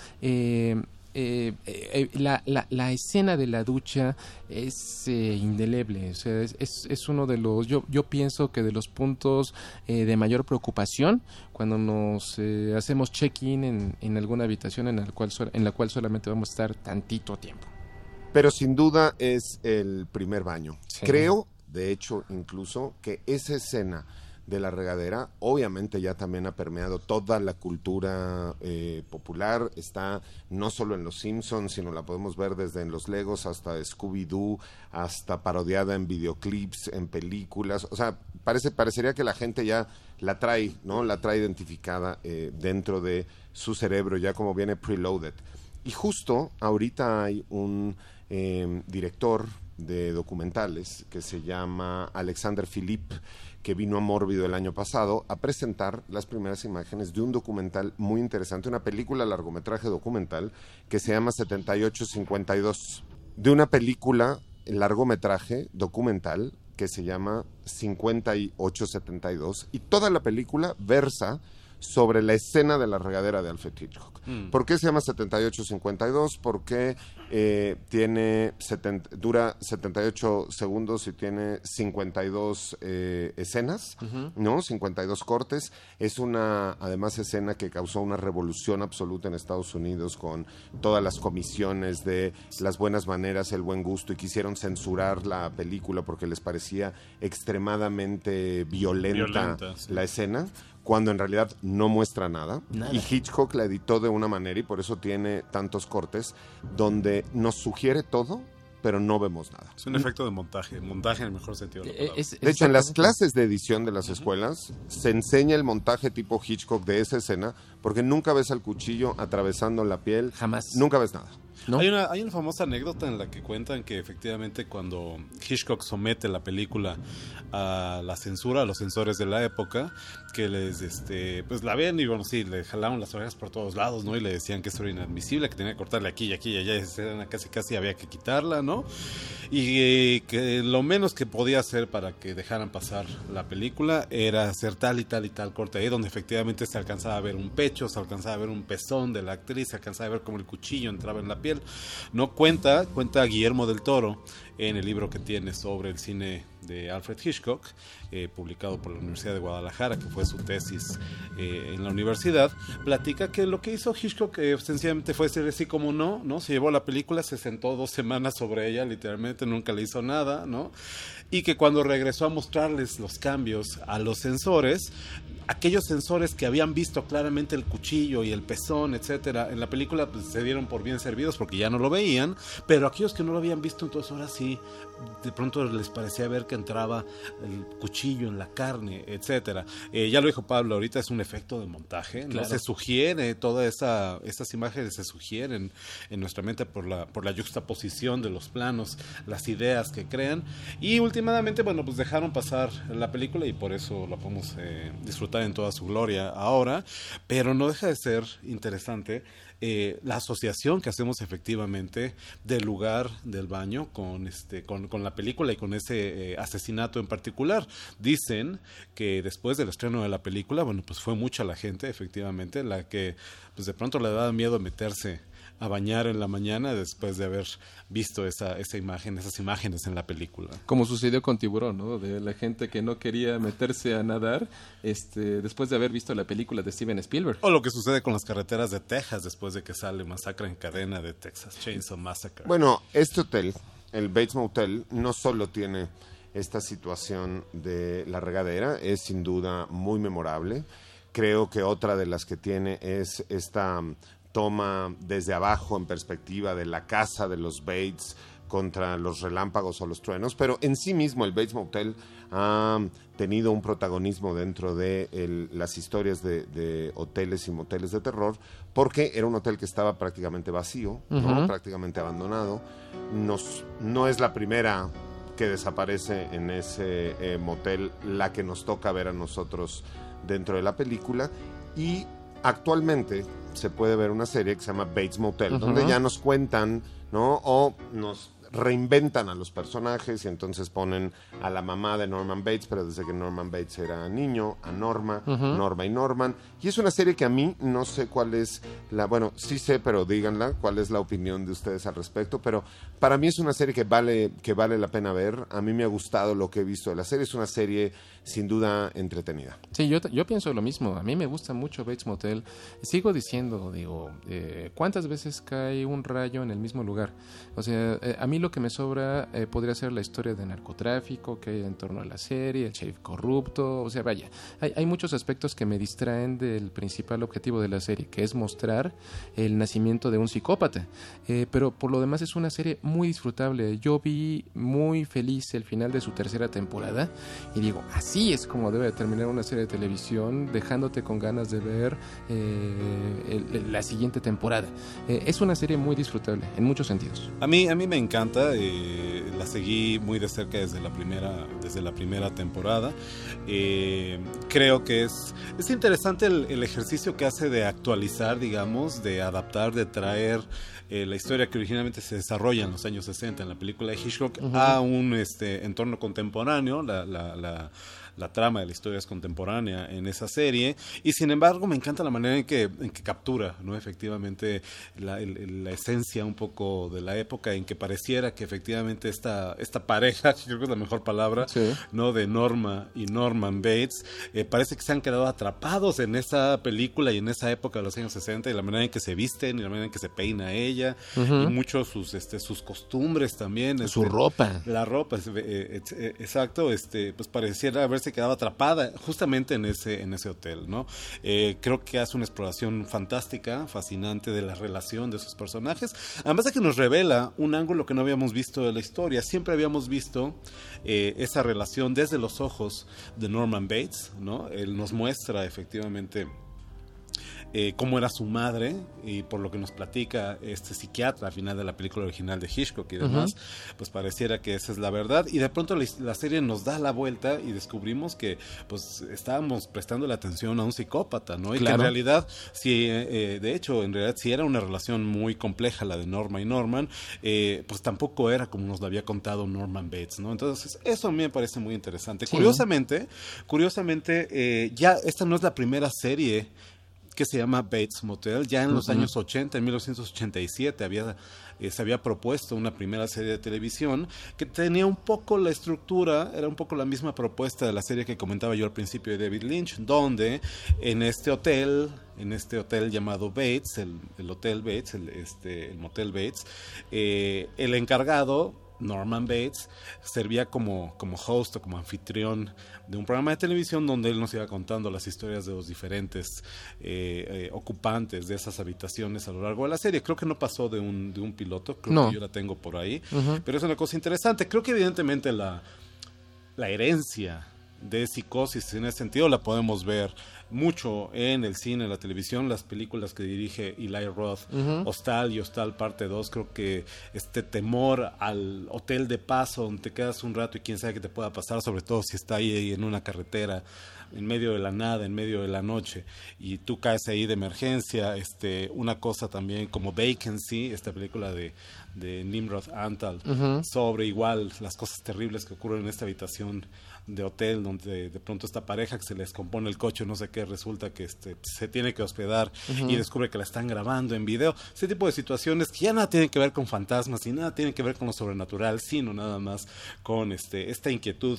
la escena de la ducha es indeleble, o sea, es uno de los, yo pienso que de los puntos de mayor preocupación cuando nos hacemos check-in en alguna habitación en la cual solamente vamos a estar tantito tiempo. Pero sin duda es el primer baño. Sí. Creo, de hecho, incluso que esa escena de la regadera obviamente ya también ha permeado toda la cultura popular. Está no solo en Los Simpsons, sino la podemos ver desde en los Legos hasta Scooby-Doo, hasta parodiada en videoclips, en películas. O sea, parecería que la gente ya la trae, ¿no? La trae identificada dentro de su cerebro, ya como viene preloaded. Y justo ahorita hay un director de documentales que se llama Alexander Philippe, que vino a Mórbido el año pasado a presentar las primeras imágenes de un documental muy interesante, una película largometraje documental que se llama 7852, de una película largometraje documental que se llama 5872, y toda la película versa sobre la escena de la regadera de Alfred Hitchcock. ¿Por qué se llama 7852? Porque dura 78 segundos y tiene 52 escenas, ¿no? 52 cortes. Es una, además, escena que causó una revolución absoluta en Estados Unidos con todas las comisiones de las buenas maneras, el buen gusto, y quisieron censurar la película porque les parecía extremadamente violenta sí. La escena, cuando en realidad no muestra nada. Y Hitchcock la editó de una manera, y por eso tiene tantos cortes, donde nos sugiere todo, pero no vemos nada. Es un efecto de montaje en el mejor sentido de la palabra. De hecho, en las clases de edición de las escuelas se enseña el montaje tipo Hitchcock de esa escena, porque nunca ves al cuchillo atravesando la piel. Jamás. Nunca ves nada. ¿No? Hay una famosa anécdota en la que cuentan que efectivamente cuando Hitchcock somete la película a la censura, a los censores de la época, que les pues la ven y bueno, sí, le jalaron las orejas por todos lados, ¿no? Y le decían que esto era inadmisible, que tenía que cortarle aquí y aquí y allá, esa escena casi había que quitarla, ¿no? Y que lo menos que podía hacer para que dejaran pasar la película era hacer tal y tal y tal corte ahí, donde efectivamente se alcanzaba a ver un pecho, se alcanzaba a ver un pezón de la actriz, se alcanzaba a ver cómo el cuchillo entraba en la piel. No cuenta Guillermo del Toro en el libro que tiene sobre el cine de Alfred Hitchcock, publicado por la Universidad de Guadalajara, que fue su tesis en la universidad. Platica que lo que hizo Hitchcock sencillamente fue decir así como no, se llevó la película, se sentó 2 semanas sobre ella, literalmente nunca le hizo nada, ¿no? Y que cuando regresó a mostrarles los cambios a los censores, aquellos censores que habían visto claramente el cuchillo y el pezón, etcétera, en la película, pues se dieron por bien servidos porque ya no lo veían, pero aquellos que no lo habían visto, entonces ahora sí, de pronto les parecía ver que entraba el cuchillo en la carne, etcétera. Ya lo dijo Pablo, ahorita es un efecto de montaje, claro. No se sugiere, todas esas imágenes se sugieren en nuestra mente por la yuxtaposición de los planos, las ideas que crean, y últimamente, bueno, pues dejaron pasar la película y por eso la podemos disfrutar en toda su gloria ahora, pero no deja de ser interesante la asociación que hacemos efectivamente del lugar del baño con la película y con ese asesinato en particular. Dicen que después del estreno de la película, bueno, pues fue mucha la gente efectivamente la que pues de pronto le daba miedo meterse a bañar en la mañana después de haber visto esas imágenes en la película. Como sucedió con Tiburón, ¿no? De la gente que no quería meterse a nadar después de haber visto la película de Steven Spielberg. O lo que sucede con las carreteras de Texas después de que sale Masacre en Cadena de Texas Chainsaw Massacre. Bueno, este hotel, el Bates Motel, no solo tiene esta situación de la regadera. Es sin duda muy memorable. Creo que otra de las que tiene es esta toma desde abajo en perspectiva de la casa de los Bates contra los relámpagos o los truenos, pero en sí mismo el Bates Motel ha tenido un protagonismo dentro de las historias de hoteles y moteles de terror, porque era un hotel que estaba prácticamente vacío, ¿no? Prácticamente abandonado. No es la primera que desaparece en ese motel, la que nos toca ver a nosotros dentro de la película, y actualmente se puede ver una serie que se llama Bates Motel, donde ya nos cuentan, ¿no? O nos reinventan a los personajes y entonces ponen a la mamá de Norman Bates, pero desde que Norman Bates era niño, a Norma, Norma y Norman. Y es una serie que a mí no sé cuál es bueno, sí sé, pero díganla, cuál es la opinión de ustedes al respecto, pero para mí es una serie que vale la pena ver. A mí me ha gustado lo que he visto de la serie. Es una serie sin duda entretenida. Sí, yo pienso lo mismo. A mí me gusta mucho Bates Motel. Sigo diciendo, ¿cuántas veces cae un rayo en el mismo lugar? O sea, a mí lo que me sobra podría ser la historia de narcotráfico que hay en torno a la serie, el sheriff corrupto. O sea, vaya, hay muchos aspectos que me distraen del principal objetivo de la serie, que es mostrar el nacimiento de un psicópata. Pero por lo demás es una serie muy disfrutable. Yo vi muy feliz el final de su tercera temporada y digo, así es como debe terminar una serie de televisión, dejándote con ganas de ver la siguiente temporada. Es una serie muy disfrutable en muchos sentidos. A mí me encanta, la seguí muy de cerca desde la primera temporada. Creo que es interesante el ejercicio que hace de actualizar, digamos, de adaptar, de traer la historia que originalmente se desarrolla en los años 60 en la película de Hitchcock a un entorno contemporáneo. La trama de la historia es contemporánea en esa serie, y sin embargo me encanta la manera en que captura, ¿no? Efectivamente la esencia un poco de la época, en que pareciera que efectivamente esta pareja, creo que es la mejor palabra, ¿no? De Norma y Norman Bates, parece que se han quedado atrapados en esa película y en esa época de los años 60, y la manera en que se visten y la manera en que se peina ella, y mucho sus costumbres también, su ropa, la ropa, exacto, pues pareciera haberse quedado atrapada justamente en ese hotel, ¿no? Creo que hace una exploración fantástica, fascinante de la relación de esos personajes, además de que nos revela un ángulo que no habíamos visto de la historia. Siempre habíamos visto esa relación desde los ojos de Norman Bates, ¿no? Él nos muestra efectivamente cómo era su madre, y por lo que nos platica este psiquiatra al final de la película original de Hitchcock y demás, pues pareciera que esa es la verdad, y de pronto la serie nos da la vuelta y descubrimos que pues estábamos prestando la atención a un psicópata, ¿no? Y que en realidad, sí, de hecho, en realidad sí era una relación muy compleja la de Norma y Norman, pues tampoco era como nos lo había contado Norman Bates, ¿no? Entonces eso a mí me parece muy interesante. Sí. Curiosamente, ya esta no es la primera serie que se llama Bates Motel. Ya en los años 80, en 1987, se había propuesto una primera serie de televisión que tenía un poco la estructura, era un poco la misma propuesta de la serie que comentaba yo al principio de David Lynch, donde en este hotel llamado Bates, el Hotel Bates, el Motel Bates, el encargado, Norman Bates, servía como host o como anfitrión de un programa de televisión donde él nos iba contando las historias de los diferentes ocupantes de esas habitaciones a lo largo de la serie. Creo que no pasó de un piloto, creo que yo la tengo por ahí, pero es una cosa interesante. Creo que evidentemente la herencia de Psicosis en ese sentido la podemos ver mucho en el cine, en la televisión, las películas que dirige Eli Roth, Hostal y Hostal parte 2. Creo que este temor al hotel de paso donde te quedas un rato y quién sabe qué te pueda pasar, sobre todo si está ahí en una carretera en medio de la nada, en medio de la noche, y tú caes ahí de emergencia. Una cosa también como Vacancy, esta película de Nimrod Antal, sobre igual las cosas terribles que ocurren en esta habitación de hotel, donde de pronto esta pareja que se les descompone el coche, no sé qué, resulta que se tiene que hospedar y descubre que la están grabando en video. Ese tipo de situaciones que ya nada tienen que ver con fantasmas y nada tienen que ver con lo sobrenatural, sino nada más con esta inquietud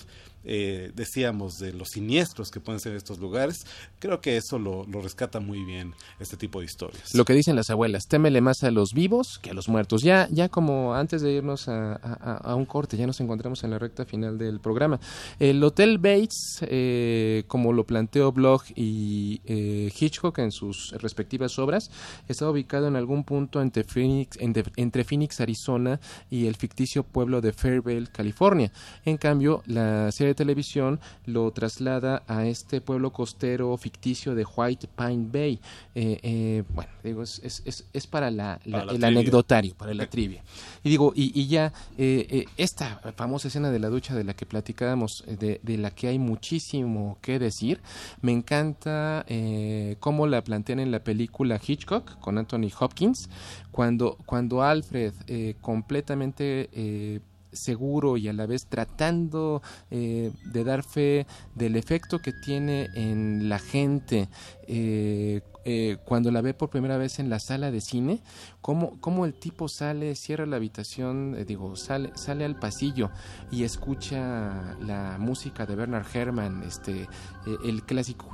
decíamos de los siniestros que pueden ser estos lugares, creo que eso lo rescata muy bien este tipo de historias. Lo que dicen las abuelas, témele más a los vivos que a los muertos. Ya como antes de irnos a un corte, ya nos encontramos en la recta final del programa. El Hotel Bates, como lo planteó Bloch y Hitchcock en sus respectivas obras, está ubicado en algún punto entre Phoenix, Arizona y el ficticio pueblo de Fairvale, California. En cambio, la serie de televisión lo traslada a este pueblo costero ficticio de White Pine Bay. Bueno, digo, es para el anecdotario, para la trivia. Y digo, y ya esta famosa escena de la ducha de la que platicábamos, de la que hay muchísimo que decir, me encanta cómo la plantean en la película Hitchcock con Anthony Hopkins, cuando Alfred completamente seguro y a la vez tratando de dar fe del efecto que tiene en la gente cuando la ve por primera vez en la sala de cine, cómo el tipo sale, cierra la habitación, sale al pasillo y escucha la música de Bernard Herrmann, el clásico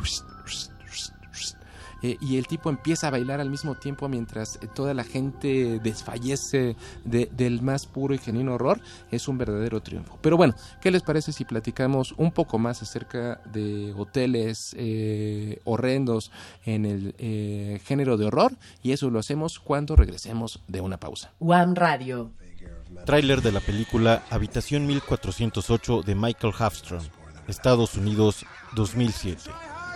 y el tipo empieza a bailar al mismo tiempo mientras toda la gente desfallece del más puro y genuino horror. Es un verdadero triunfo. Pero bueno, ¿qué les parece si platicamos un poco más acerca de hoteles horrendos en el género de horror? Y eso lo hacemos cuando regresemos de una pausa. One Radio. Tráiler de la película Habitación 1408 de Michael Hafstrom, Estados Unidos, 2007.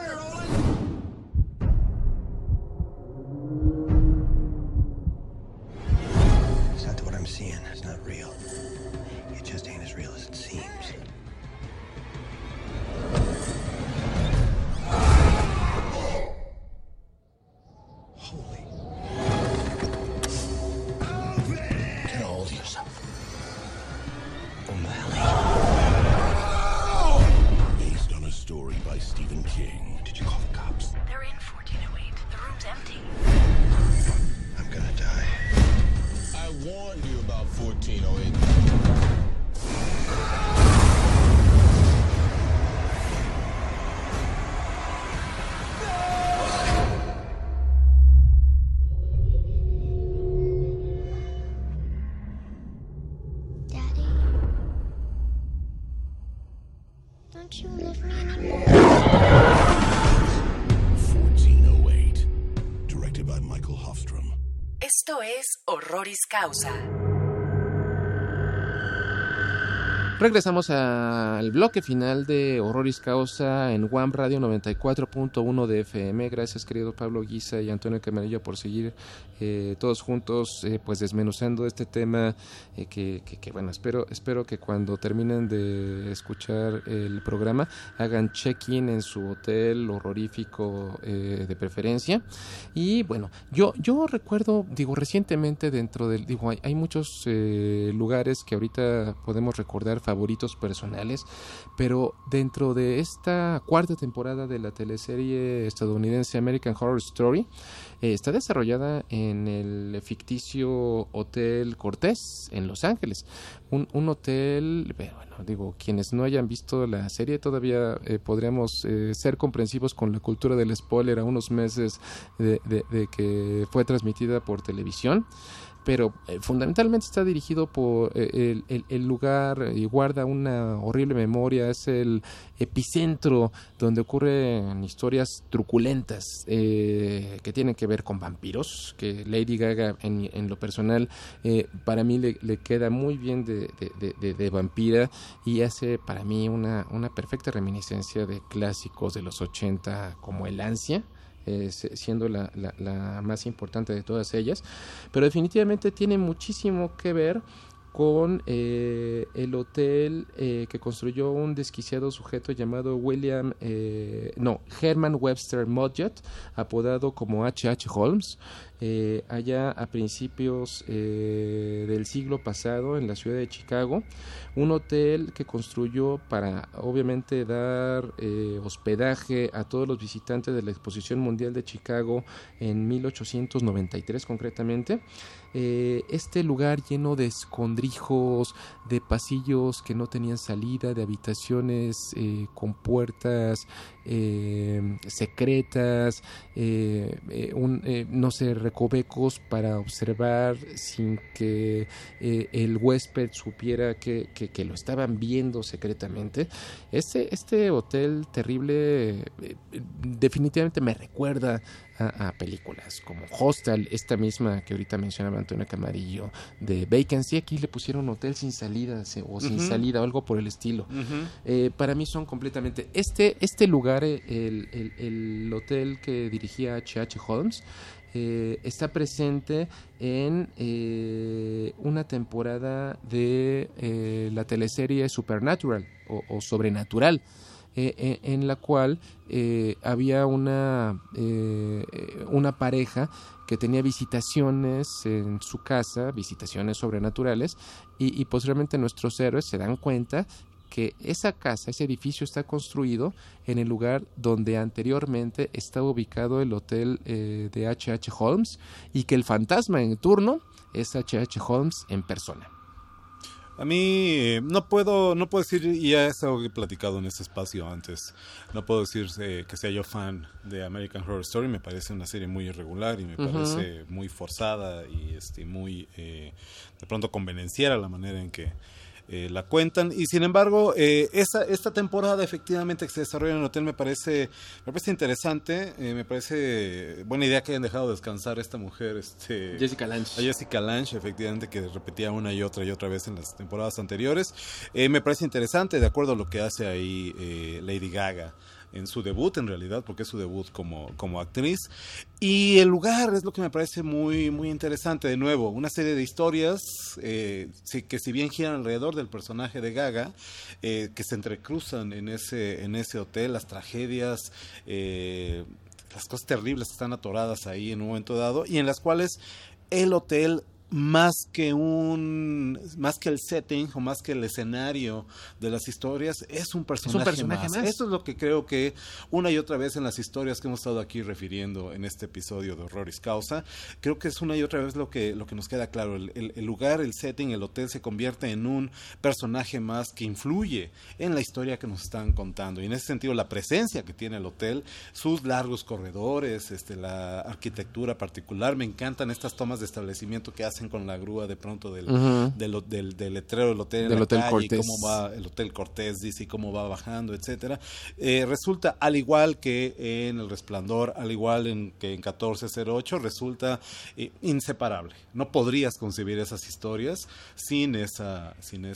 Esto es Horroris Causa. Regresamos al bloque final de Horroris Causa en One Radio 94.1 de FM. Gracias, querido Pablo Guisa y Antonio Camarillo, por seguir todos juntos pues desmenuzando este tema que bueno, espero que cuando terminen de escuchar el programa hagan check-in en su hotel horrorífico de preferencia. Y bueno, yo recuerdo, recientemente dentro del, hay muchos lugares que ahorita podemos recordar favoritos personales, pero dentro de esta cuarta temporada de la teleserie estadounidense American Horror Story, está desarrollada en el ficticio Hotel Cortés en Los Ángeles, un hotel, bueno, quienes no hayan visto la serie todavía podríamos ser comprensivos con la cultura del spoiler a unos meses de que fue transmitida por televisión. Pero fundamentalmente está dirigido por el lugar y guarda una horrible memoria. Es el epicentro donde ocurren historias truculentas que tienen que ver con vampiros, que Lady Gaga en lo personal para mí le queda muy bien de vampira y hace para mí una perfecta reminiscencia de clásicos de los 80 como El Ansia, siendo la más importante de todas ellas, pero definitivamente tiene muchísimo que ver con el hotel que construyó un desquiciado sujeto llamado Herman Webster Mudgett, apodado como H.H. Holmes, allá a principios del siglo pasado en la ciudad de Chicago, un hotel que construyó para obviamente dar hospedaje a todos los visitantes de la Exposición Mundial de Chicago en 1893 concretamente. Este lugar lleno de escondrijos entrijos, de pasillos que no tenían salida, de habitaciones con puertas secretas, no sé, recovecos para observar sin que el huésped supiera que lo estaban viendo secretamente. Este hotel terrible definitivamente me recuerda a películas como Hostel, esta misma que ahorita mencionaba Antonio Camarillo, de Vacancy. Aquí le pusieron hotel sin salida o sin salida o algo por el estilo. Para mí son completamente este lugar, el hotel que dirigía H.H. Holmes, está presente en una temporada de la teleserie Supernatural o Sobrenatural, en la cual había una pareja que tenía visitaciones en su casa, visitaciones sobrenaturales, y posteriormente nuestros héroes se dan cuenta que esa casa, ese edificio está construido en el lugar donde anteriormente estaba ubicado el hotel de H.H. Holmes, y que el fantasma en turno es H.H. Holmes en persona. A mí no puedo decir, y ya es algo que he platicado en este espacio antes, no puedo decir que sea yo fan de American Horror Story. Me parece una serie muy irregular y me parece muy forzada y muy de pronto convenenciera la manera en que la cuentan, y sin embargo esta temporada efectivamente que se desarrolla en el hotel me parece interesante. Me parece buena idea que hayan dejado descansar a esta mujer, Jessica Lange. A Jessica Lange, efectivamente, que repetía una y otra vez en las temporadas anteriores. Me parece interesante, de acuerdo a lo que hace ahí Lady Gaga en su debut, en realidad, porque es su debut como actriz. Y el lugar es lo que me parece muy, muy interesante. De nuevo, una serie de historias que si bien giran alrededor del personaje de Gaga, que se entrecruzan en ese hotel, las tragedias, las cosas terribles que están atoradas ahí en un momento dado, y en las cuales el hotel, más que el setting o más que el escenario de las historias, es un personaje más. Esto es lo que creo que una y otra vez en las historias que hemos estado aquí refiriendo en este episodio de Horroris Causa, creo que es una y otra vez lo que nos queda claro. El lugar, el setting, el hotel se convierte en un personaje más que influye en la historia que nos están contando, y en ese sentido la presencia que tiene el hotel, sus largos corredores, la arquitectura particular. Me encantan estas tomas de establecimiento que hacen con la grúa de pronto del letrero del hotel, del Hotel Cortés, cómo va el Hotel Cortés, dice, y cómo va bajando, etcétera. Resulta, al igual que en El Resplandor, al igual que en 1408, resulta inseparable. No podrías concebir esas historias sin esa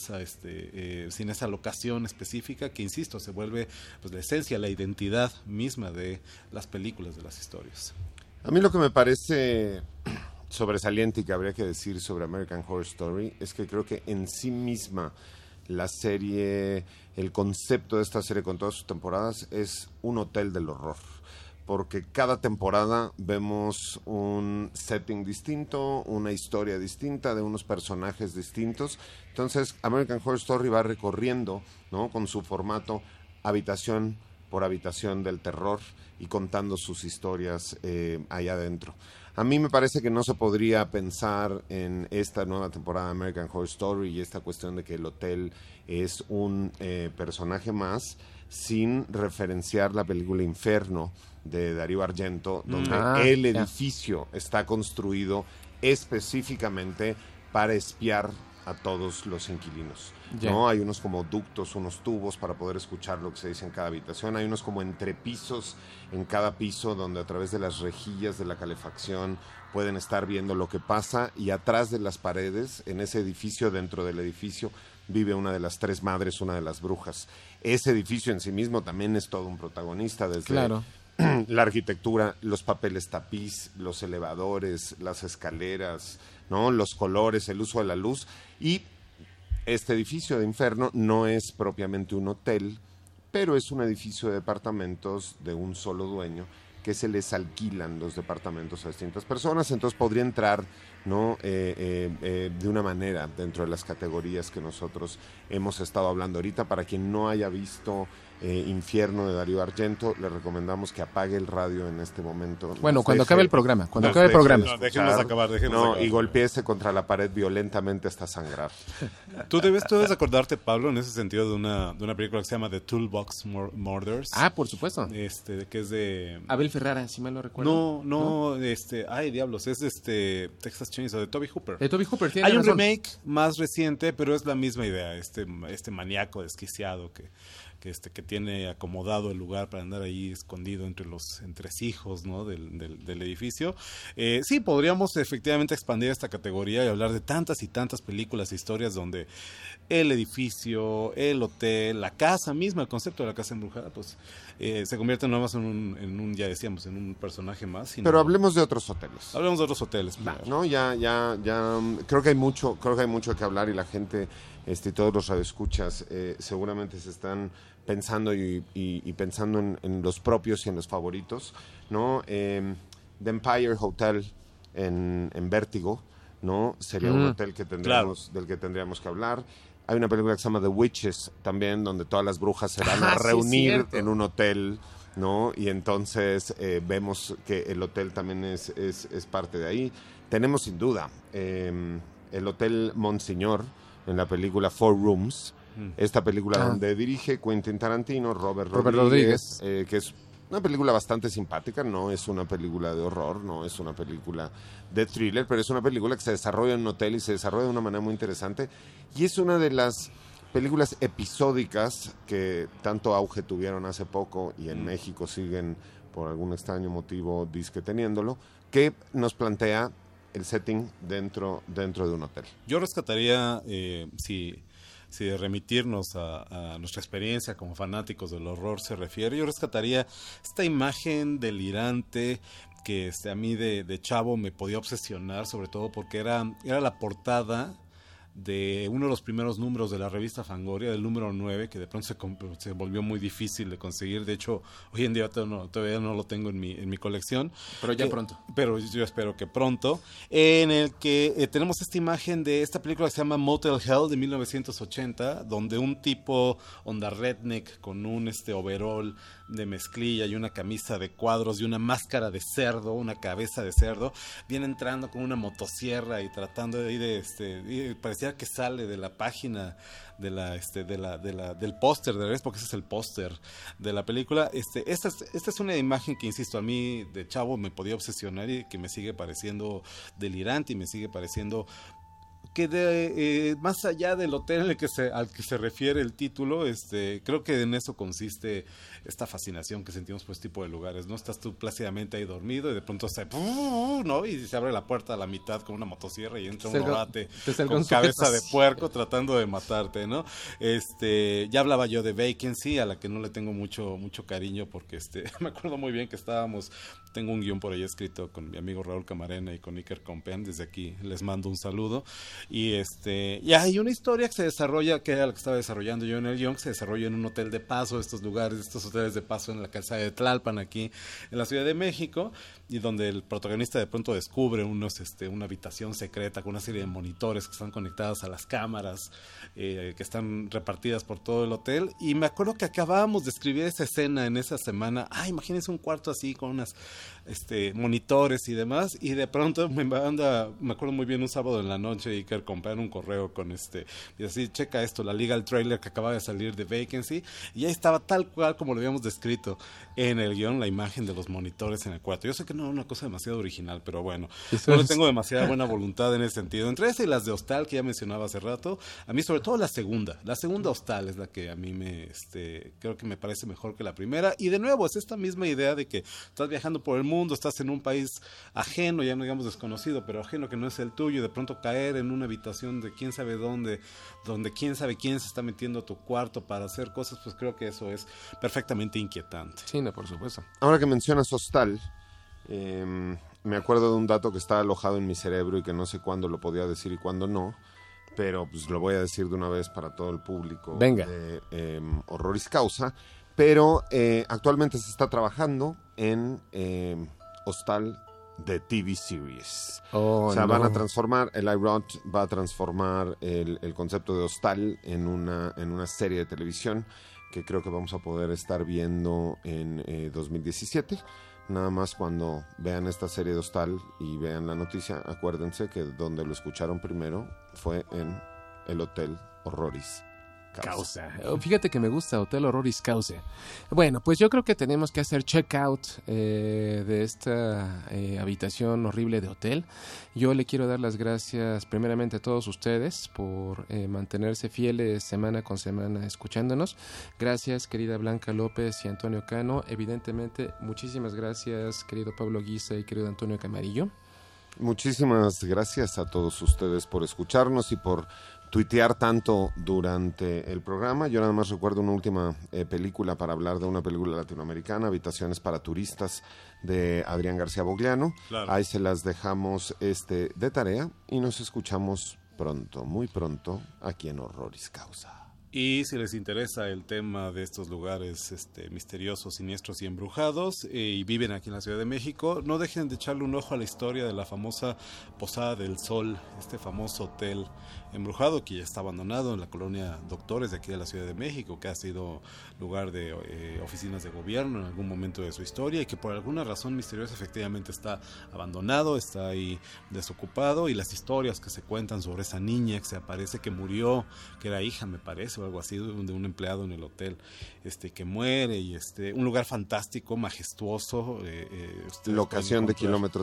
locación específica que, insisto, se vuelve pues la esencia, la identidad misma de las películas, de las historias. A mí lo que me parece sobresaliente y que habría que decir sobre American Horror Story es que creo que en sí misma la serie, el concepto de esta serie con todas sus temporadas es un hotel del horror, porque cada temporada vemos un setting distinto, una historia distinta, de unos personajes distintos. Entonces American Horror Story va recorriendo, ¿no?, con su formato, habitación por habitación del terror, y contando sus historias allá adentro. A mí me parece que no se podría pensar en esta nueva temporada de American Horror Story y esta cuestión de que el hotel es un personaje más, sin referenciar la película Inferno de Darío Argento, donde el edificio está construido específicamente para espiar a todos los inquilinos. ¿No? Hay unos como ductos, unos tubos para poder escuchar lo que se dice en cada habitación. Hay unos como entrepisos en cada piso, donde a través de las rejillas de la calefacción pueden estar viendo lo que pasa, y atrás de las paredes, en ese edificio, dentro del edificio, vive una de las tres madres, una de las brujas. Ese edificio en sí mismo también es todo un protagonista, desde la arquitectura, los papeles tapiz, los elevadores, las escaleras, ¿no?, los colores, el uso de la luz. Y este edificio de Inferno no es propiamente un hotel, pero es un edificio de departamentos de un solo dueño, que se les alquilan los departamentos a distintas personas. Entonces podría entrar, ¿no?, de una manera dentro de las categorías que nosotros hemos estado hablando ahorita. Para quien no haya visto Infierno de Darío Argento. Le recomendamos que apague el radio en este momento. Bueno, cuando acabe el programa. Cuando acabe el programa. No, déjenos acabar. Y golpeese contra la pared violentamente hasta sangrar. Tú debes acordarte, Pablo, en ese sentido de una película que se llama The Toolbox Murders. Ah, por supuesto. Que es de Abel Ferrara, si mal lo recuerdo. No, ay, diablos, es Texas Chainsaw, de Toby Hooper. De Toby Hooper, tiene Hay un razón. remake más reciente, pero es la misma idea, este maníaco desquiciado que tiene acomodado el lugar para andar ahí escondido entre los entresijos, ¿no? del edificio. Sí, podríamos efectivamente expandir esta categoría y hablar de tantas y tantas películas e historias donde el edificio, el hotel, la casa misma, el concepto de la casa embrujada, pues se convierte no más en un, ya decíamos, en un personaje más. Pero hablemos de otros hoteles. Hablemos de otros hoteles. No, ya, creo que hay mucho que hablar y la gente, todos los radioescuchas, seguramente se están pensando y pensando en los propios y en los favoritos, ¿no? The Empire Hotel en Vértigo, ¿no? Sería un hotel que del que tendríamos que hablar. Hay una película que se llama The Witches también, donde todas las brujas se van a reunir en un hotel, ¿no? Y entonces vemos que el hotel también es parte de ahí. Tenemos sin duda el Hotel Monsignor en la película Four Rooms, esta película donde dirige Quentin Tarantino, Robert Rodríguez. Que es una película bastante simpática, no es una película de horror, no es una película de thriller, pero es una película que se desarrolla en un hotel y se desarrolla de una manera muy interesante, y es una de las películas episódicas que tanto auge tuvieron hace poco y en México siguen por algún extraño motivo disque teniéndolo, que nos plantea el setting dentro de un hotel. Yo rescataría, si de remitirnos a nuestra experiencia como fanáticos del horror se refiere, yo rescataría esta imagen delirante que a mí de chavo me podía obsesionar, sobre todo porque era la portada de uno de los primeros números de la revista Fangoria, del número 9, que de pronto se volvió muy difícil de conseguir. De hecho, hoy en día todavía no lo tengo en mi colección. Pero ya pronto. Pero yo espero que pronto. En el que tenemos esta imagen de esta película que se llama Motel Hell de 1980, donde un tipo onda redneck con un overall de mezclilla y una camisa de cuadros y una máscara de cerdo, una cabeza de cerdo, viene entrando con una motosierra y tratando de parecía que sale de la página del póster de la revista, porque ese es el póster de la película. Esta es una imagen que, insisto, a mí de chavo me podía obsesionar y que me sigue pareciendo delirante y me sigue pareciendo que más allá del hotel al que se refiere el título, creo que en eso consiste esta fascinación que sentimos por este tipo de lugares, ¿no? Estás tú plácidamente ahí dormido y de pronto ¿no? Y se abre la puerta a la mitad con una motosierra y entra un orate con cabeza de puerco tratando de matarte, ¿no? Ya hablaba yo de Vacancy, a la que no le tengo mucho cariño porque me acuerdo muy bien que tengo un guión por ahí escrito con mi amigo Raúl Camarena y con Iker Compen, desde aquí les mando un saludo. Y hay una historia que se desarrolla, que era la que estaba desarrollando yo en el guión, que se desarrolla en un hotel de paso, estos hoteles de paso en la calzada de Tlalpan, aquí en la Ciudad de México, y donde el protagonista de pronto descubre una habitación secreta con una serie de monitores que están conectados a las cámaras que están repartidas por todo el hotel. Y me acuerdo que acabábamos de escribir esa escena en esa semana. Imagínense un cuarto así con unas monitores y demás, y de pronto me acuerdo muy bien, un sábado en la noche, y que comprar un correo con y así, checa esto, la liga, el trailer que acaba de salir de Vacancy, y ahí estaba tal cual como lo habíamos descrito en el guión, la imagen de los monitores en el cuarto. Yo sé que no es una cosa demasiado original, pero bueno, no le tengo demasiada buena voluntad en ese sentido. Entre esa y las de Hostal, que ya mencionaba hace rato, a mí sobre todo la segunda Hostal es la que a mí creo que me parece mejor que la primera, y de nuevo es esta misma idea de que estás viajando por el mundo, estás en un país ajeno, ya no digamos desconocido, pero ajeno, que no es el tuyo, y de pronto caer en una habitación de quién sabe dónde, donde quién sabe quién se está metiendo a tu cuarto para hacer cosas, pues creo que eso es perfectamente inquietante. Sí, no, por supuesto. Ahora que mencionas Hostal, me acuerdo de un dato que está alojado en mi cerebro y que no sé cuándo lo podía decir y cuándo no, pero pues lo voy a decir de una vez para todo el público. Venga. De Horroris Causa, pero actualmente se está trabajando en Hostal de TV Series. Van a transformar, el iRot va a transformar el concepto de Hostal en una serie de televisión que creo que vamos a poder estar viendo en 2017. Nada más cuando vean esta serie de Hostal y vean la noticia, acuérdense que donde lo escucharon primero fue en el Hotel Horroris Causa. Fíjate que me gusta Hotel Horroris Causa. Bueno, pues yo creo que tenemos que hacer check-out de esta habitación horrible de hotel. Yo le quiero dar las gracias primeramente a todos ustedes por mantenerse fieles semana con semana escuchándonos. Gracias, querida Blanca López y Antonio Cano. Evidentemente, muchísimas gracias, querido Pablo Guisa y querido Antonio Camarillo. Muchísimas gracias a todos ustedes por escucharnos y por tuitear tanto durante el programa. Yo nada más recuerdo una última película para hablar de una película latinoamericana, Habitaciones para Turistas, de Adrián García Bogliano. Claro. Ahí se las dejamos de tarea y nos escuchamos pronto, muy pronto, aquí en Horroris Causa. Y si les interesa el tema de estos lugares misteriosos, siniestros y embrujados y viven aquí en la Ciudad de México, no dejen de echarle un ojo a la historia de la famosa Posada del Sol, este famoso hotel embrujado que ya está abandonado en la colonia Doctores de aquí de la Ciudad de México, que ha sido lugar de oficinas de gobierno en algún momento de su historia y que por alguna razón misteriosa efectivamente está abandonado, está ahí desocupado, y las historias que se cuentan sobre esa niña que se aparece que murió, que era hija me parece o algo así de un empleado en el hotel, que muere, y un lugar fantástico, majestuoso, locación de kilómetro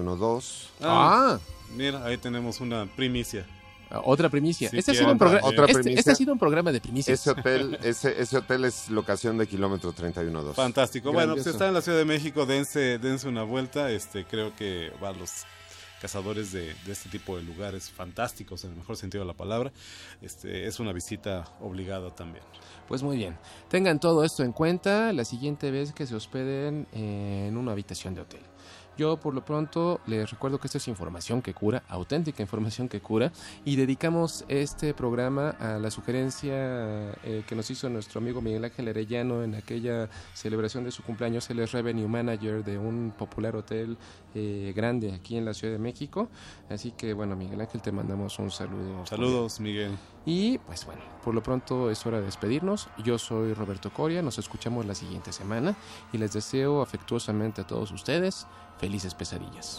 31-2. Mira, ahí tenemos una primicia. Otra primicia. Sí, Este ha sido un programa. primicia. Este ha sido un programa de primicias. Ese hotel es locación de kilómetro 31-2. Fantástico. Bueno, Grandioso. pues está en la Ciudad de México, dense una vuelta. Creo que va a los cazadores de este tipo de lugares fantásticos, en el mejor sentido de la palabra. Es una visita obligada también. Pues muy bien. Tengan todo esto en cuenta la siguiente vez que se hospeden en una habitación de hotel. Yo por lo pronto les recuerdo que esta es información que cura, auténtica información que cura, y dedicamos este programa a la sugerencia que nos hizo nuestro amigo Miguel Ángel Arellano en aquella celebración de su cumpleaños. Él es Revenue Manager de un popular hotel grande aquí en la Ciudad de México, así que bueno, Miguel Ángel, te mandamos un saludo. Saludos, Miguel. Y pues bueno, por lo pronto es hora de despedirnos. Yo soy Roberto Coria, nos escuchamos la siguiente semana y les deseo afectuosamente a todos ustedes felices pesadillas.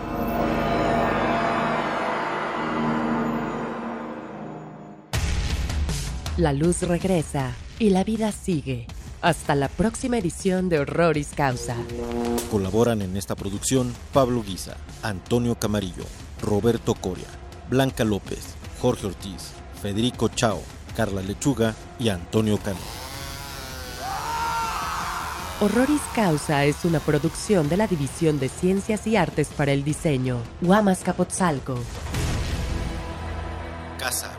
La luz regresa y la vida sigue. Hasta la próxima edición de Horroris Causa. Colaboran en esta producción Pablo Guisa, Antonio Camarillo, Roberto Coria, Blanca López, Jorge Ortiz, Federico Chao, Carla Lechuga y Antonio Cano. Horroris Causa es una producción de la División de Ciencias y Artes para el Diseño, Huamas Capotzalco. Casa